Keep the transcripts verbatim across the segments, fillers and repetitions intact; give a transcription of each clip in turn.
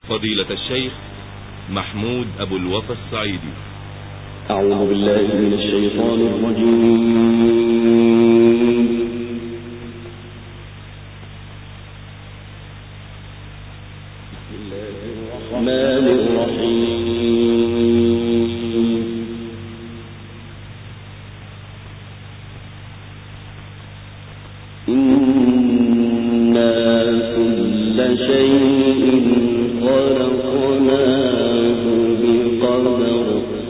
فضيلة الشيخ محمود أبو الوفا الصعيدي. أعوذ بالله من الشيطان الرجيم. بسم الله الرحمن الرحيم. إنا كل شيء خلقناه بقدر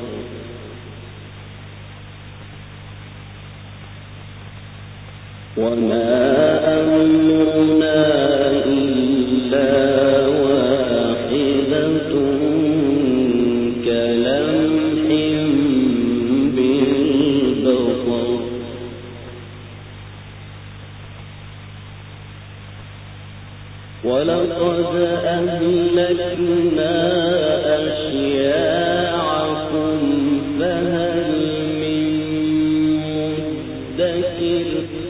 وما أمرنا إلا واحدة كلمح بالبصر ولقد أهلكنا أشياعكم فهل من مدكر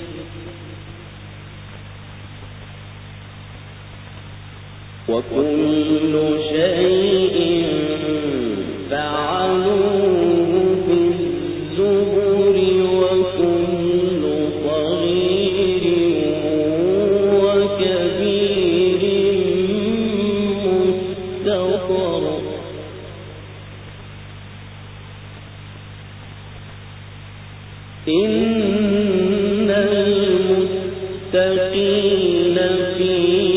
وكل شيء فعلوه في الزبر وكل صغير وكبير مستطر إن المتقين في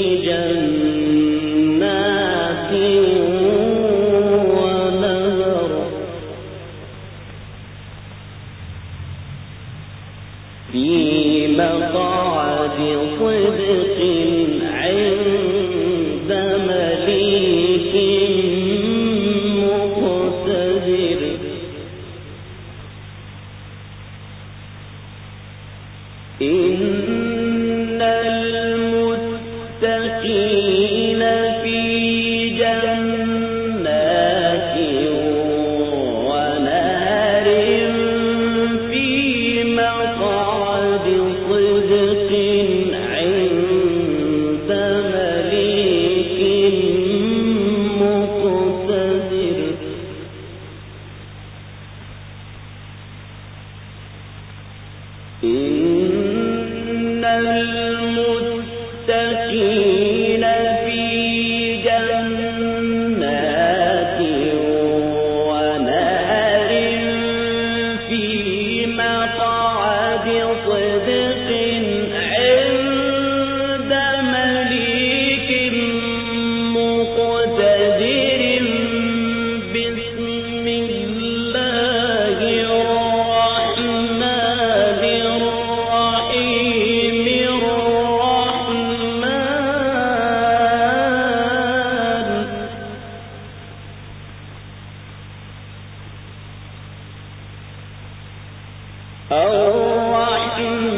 جنات ونهر في مقعد صدق عند مليك مقتدر إن المتقين في جنات ونهر في مقعد صدق عند مليك مقتدر إن المتقين في جنات ونهر في مقعد صدق عند مليك مقتدر بسم الله الرحمن الرحيم الرحمن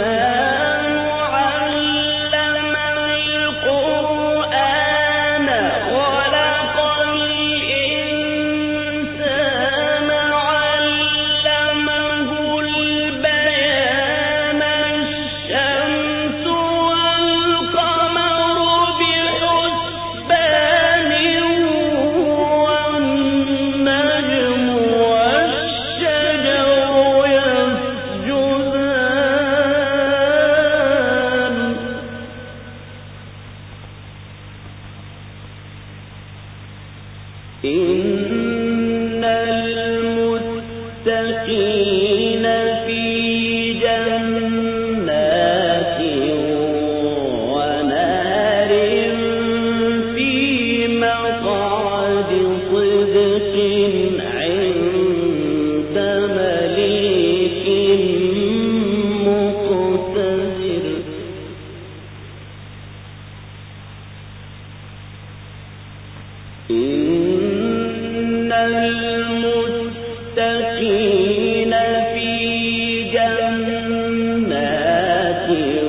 علم القرآن خلق الإنسان علمه البيان الشمس والقمر بحسبان والنجم والشجر يسجدان إن المتقين في جنات ونهر في مقعد صدق عند مليك مقتدر إن المتقين في جنات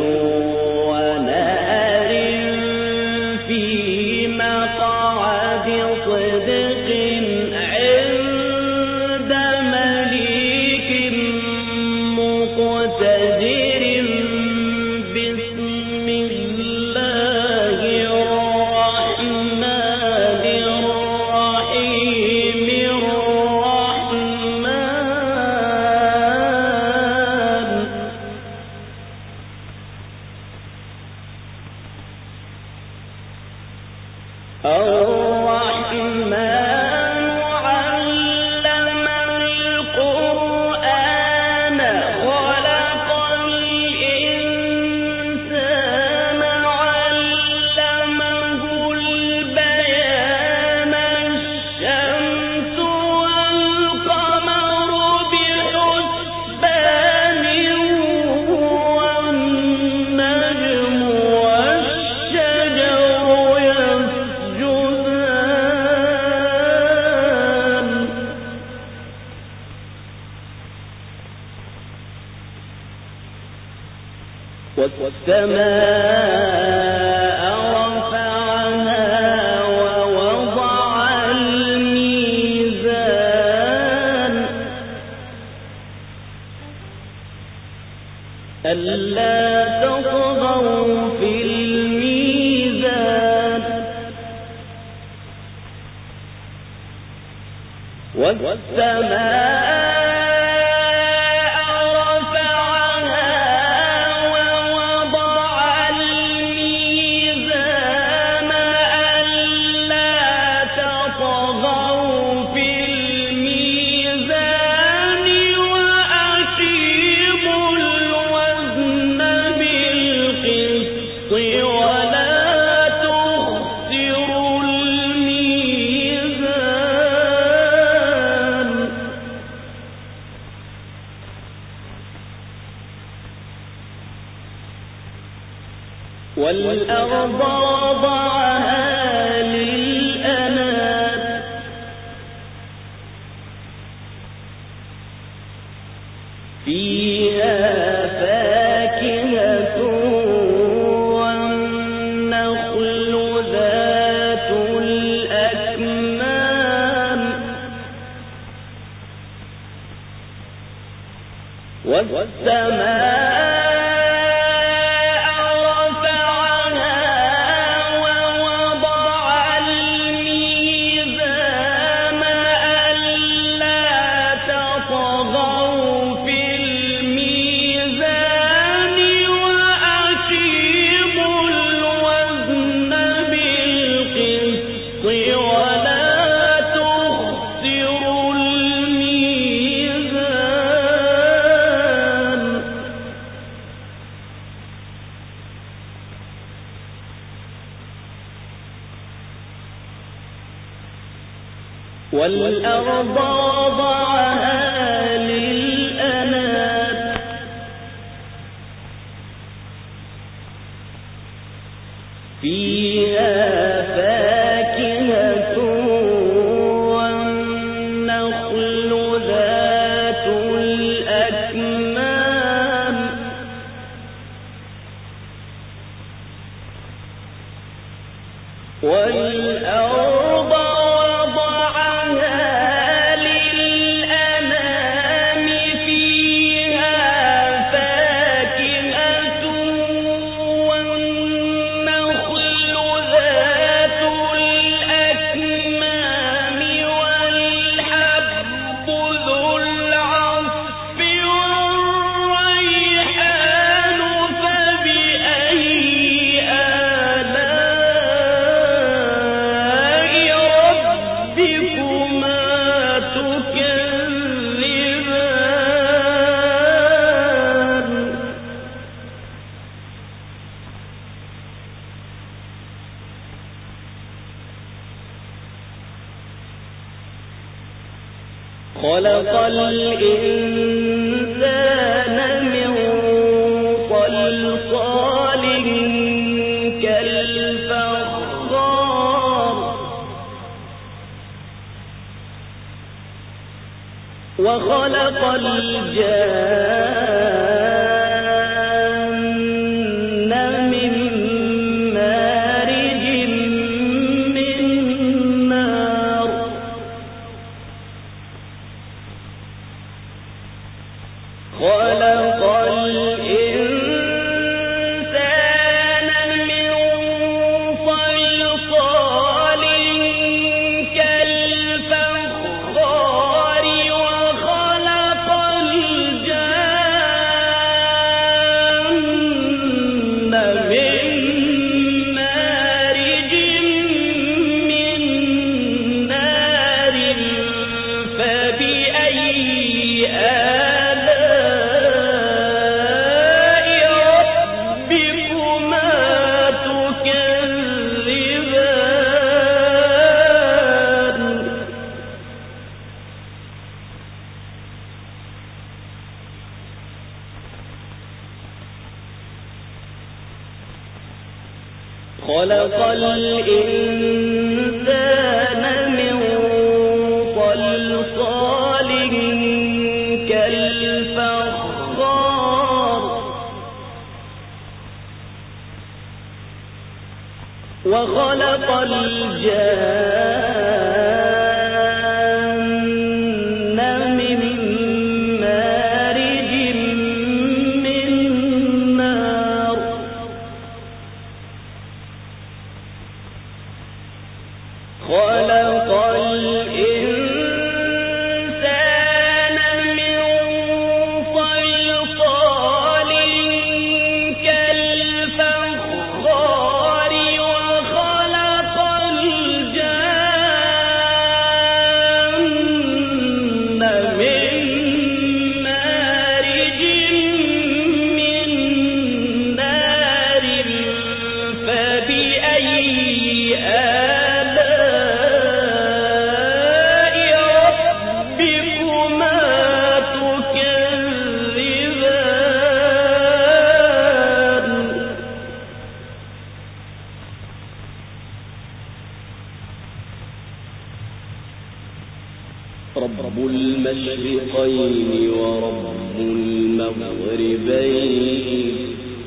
ونهر في مقعد صدق عند مليك مقتدر بسم الله الرحمن الرحيم والسماء رفعها ووضع الميزان ألا تطغوا في الميزان والسماء والأرض وضعها للأنام فيها فاكهة والنخل ذات الأكمام والسماء والأرض وضعها للأنام فيها فاكهة والنخل ذات الأكمام والأرض خلق الإنسان من صلصال كالفخار وخلق الجان من مارج من نار خلق الإنسان من صلصال كالفخار وخلق الجان من مارج من نار فبأي خلق الإنسان من صلصال كالفخار وخلق الجان من مارج من نار خلق الإنسان من صلصال كالفخار وخلق الجان من مارج من نار فبأي آلاء ربكما تكذبان رب المشرقين ورب المغربين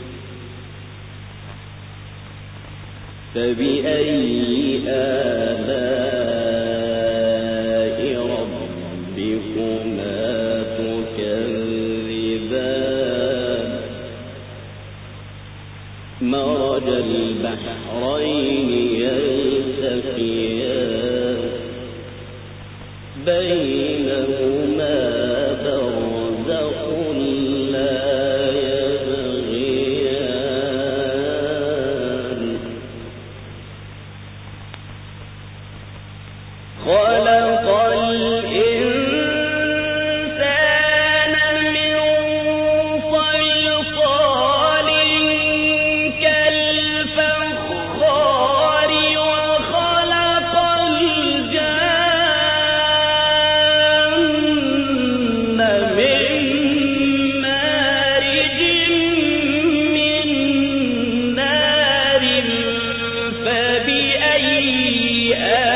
فبأي آلاء ربكما تكذبان مرج البحرين يلتقيان بينهما برزخ لا يبغيان خلق الإنسان من صلصال كالفخار وخلق الجان من مارج من نار فبأي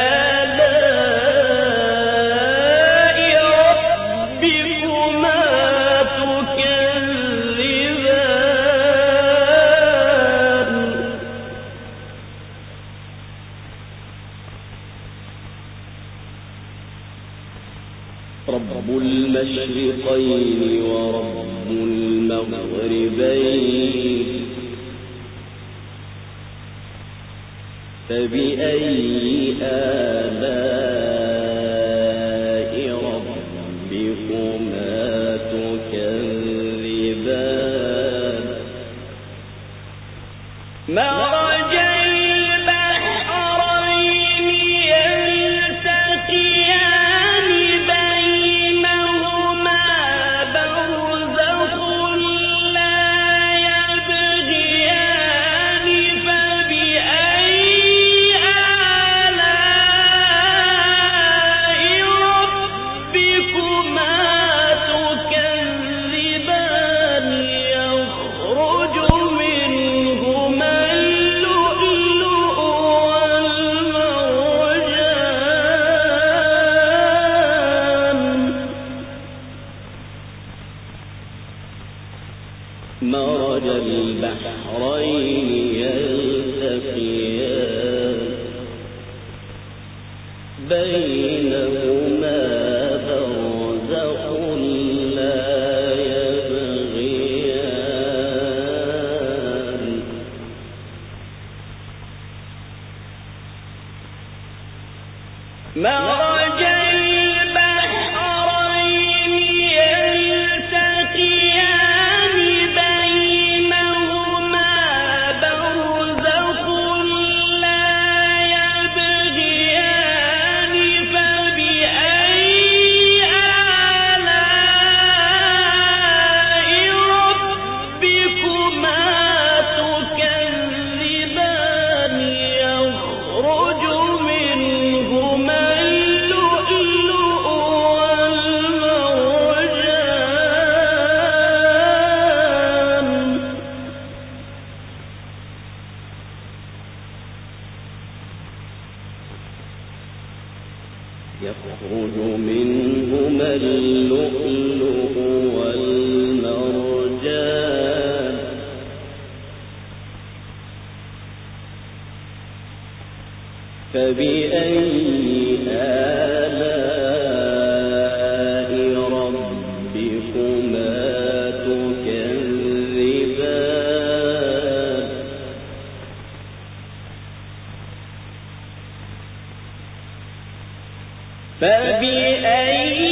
آلاء ربكما تكذبان رب المشرقين ورب المغربين فبأي آلاء ربكما تكذبان مرج البحرين يلتقيان بينهما برزخ لا يبغيان فبأي آلاء ربكما تكذبان يخرج منهما اللؤلؤ والمرجان مرج البحرين يلتقيان بينهما برزخ لا يبغيان مرج البحرين يلتقيان بينهما برزخ لا يبغيان فبأي آلاء ربكما تكذبان يخرج منهما اللؤلؤ والمرجان يخرج منهما اللؤلؤ والمرجان فبأي آلاء ربكما تكذبان فبأي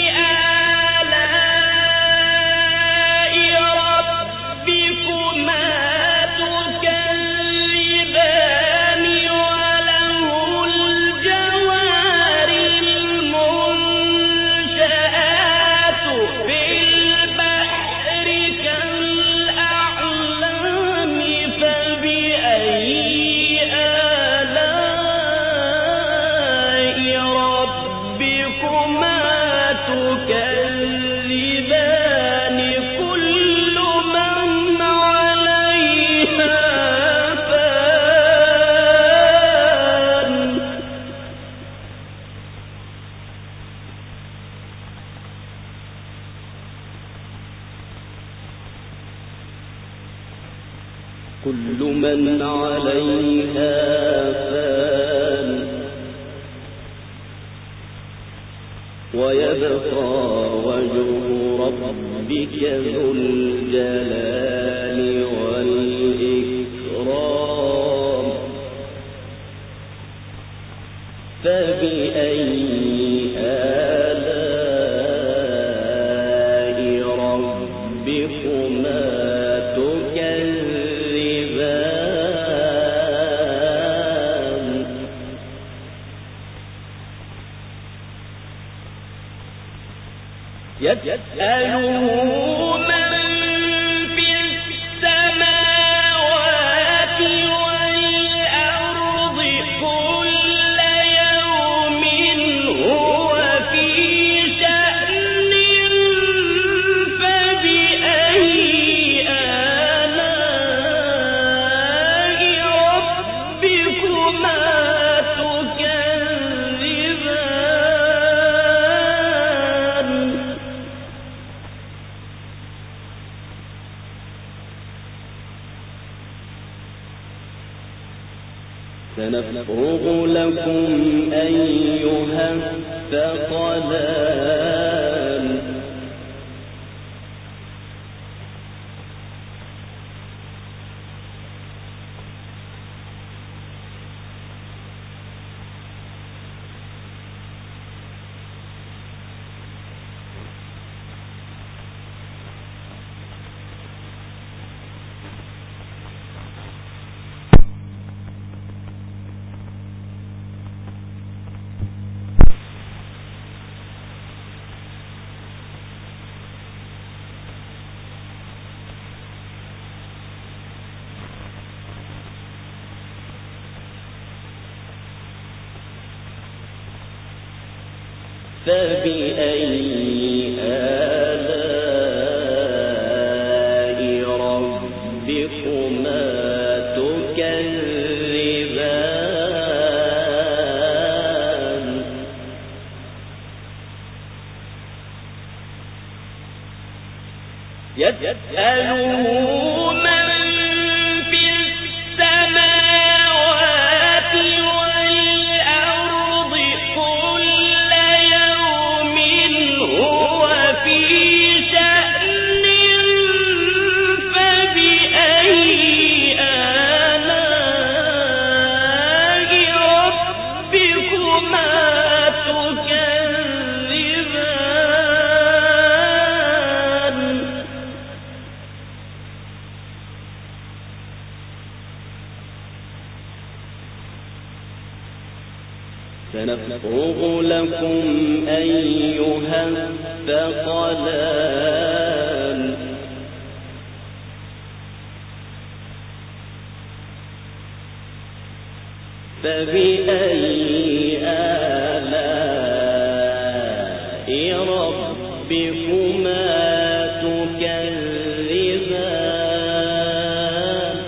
كل من عليها فان ويبقى وجه ربك ذو الجلال والإكرام فبأي آلاء ربكما يسأله من في السماوات والأرض كل يوم هو في شأن فبأي آلاء ربكما سنفرغ لكم أيها الثقلان فبأي آلاء ربكما تكذبان يسأله من في السماوات والأرض كل يوم هو في شأن فبأي آلاء ربكما تكذبان سنفرغ لكم أيها الثقلان فبأي آلاء ربكما تكذبان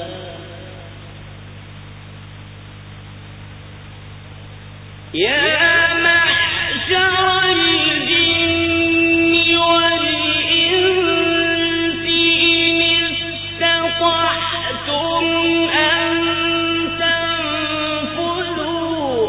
يا معشر الجن والإنس إن استطعتم أن تنفذوا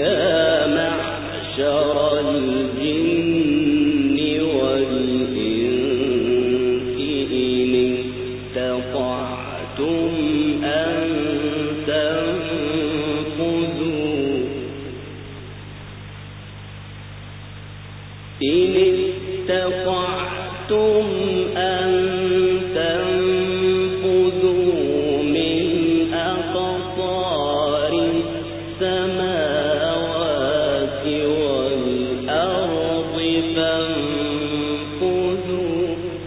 يا معشر الجن والإنس إن استطعتم أن تنفذوا إن استطعتم أن تنفذوا من أقطار السماوات والأرض فانفذوا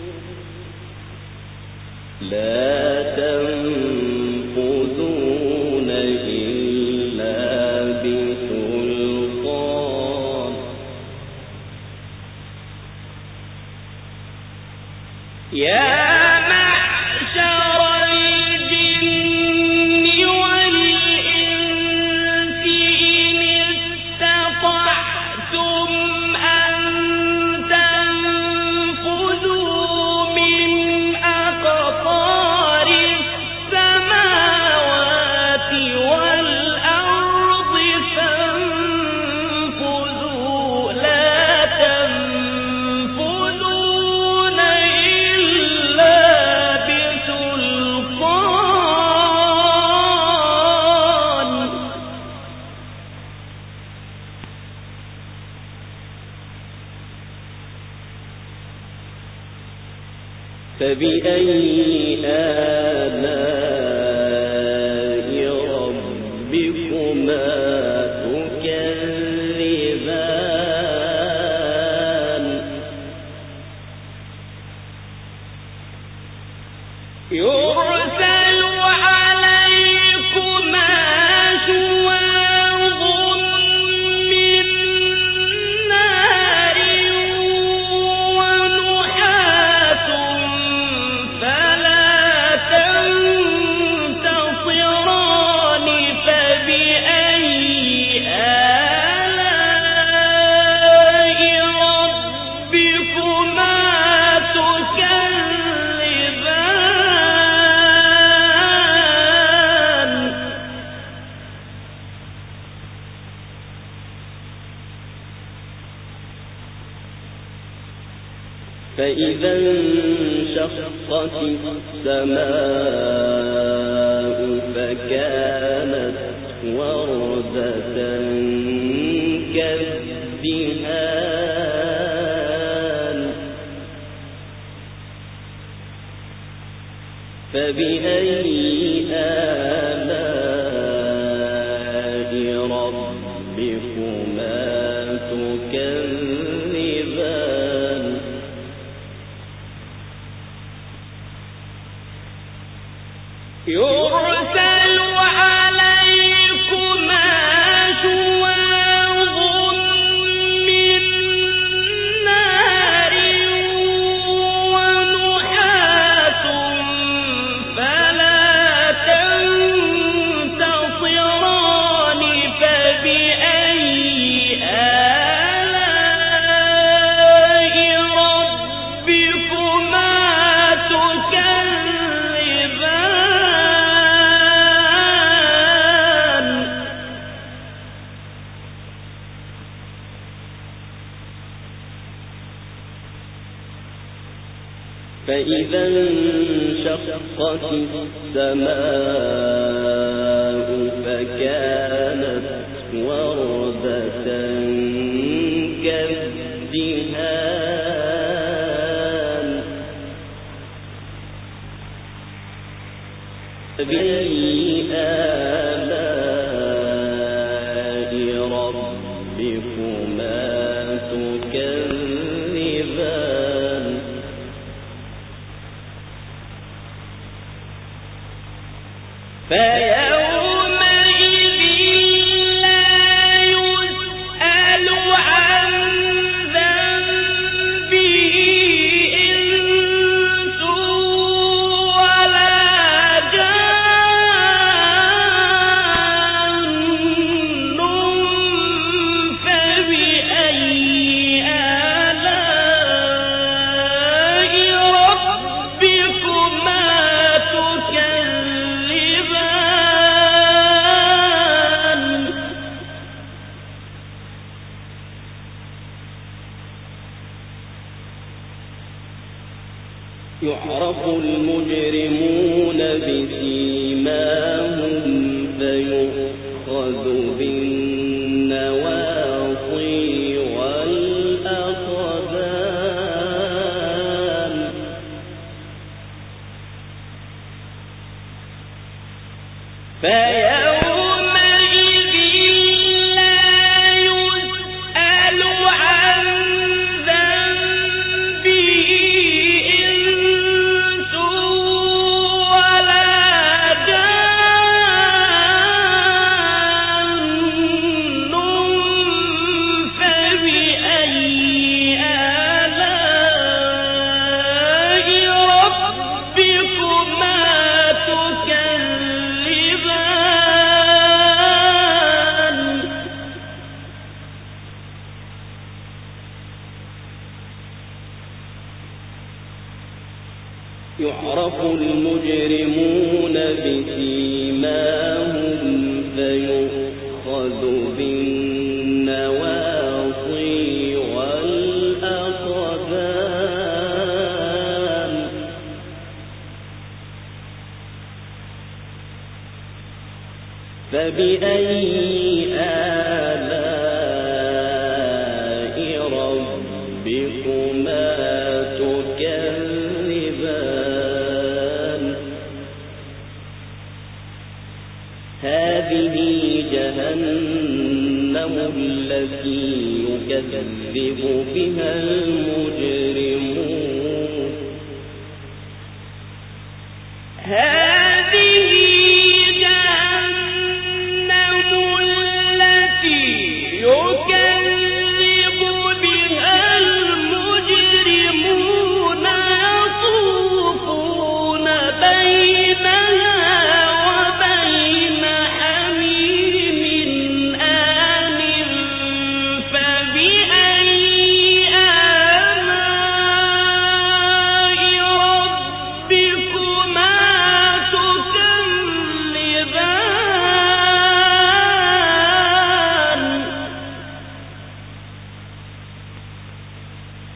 لا تنفذون إلا بسلطان يا فبأي آلاء ربكما تكذبان يرسل عليكما شواظ من نار ونحاس فلا تنتصران فبأي آلاء ربكما تكذبان فإذا انشقت السماء فكانت وردة كالدهان فبأي آلاء ربكما تكذبان يرسل عليكما شواظ من نار ونحاس فلا تنتصران فبأي آلاء ربكما تكذبان فإذا انشقت السماء فكانت وردة كالدهان فبأي آلاء ربكما تكذبان فيومئذ لا يسأل عن ذنبه إنس ولا جان فبأي آلاء ربكما تكذبان يعرف المجرمون بسيماهم فيؤخذ بالنواصي والأقدام فيومئذ لا يسأل عن ذنبه إنس ولا جان فبأي آلاء ربكما تكذبان يعرف المجرمون بسيماهم فيؤخذ بالنواصي والأقدام فبأي آلاء ربكما تكذبان هذه جهنم التي يكذب بها المجرمون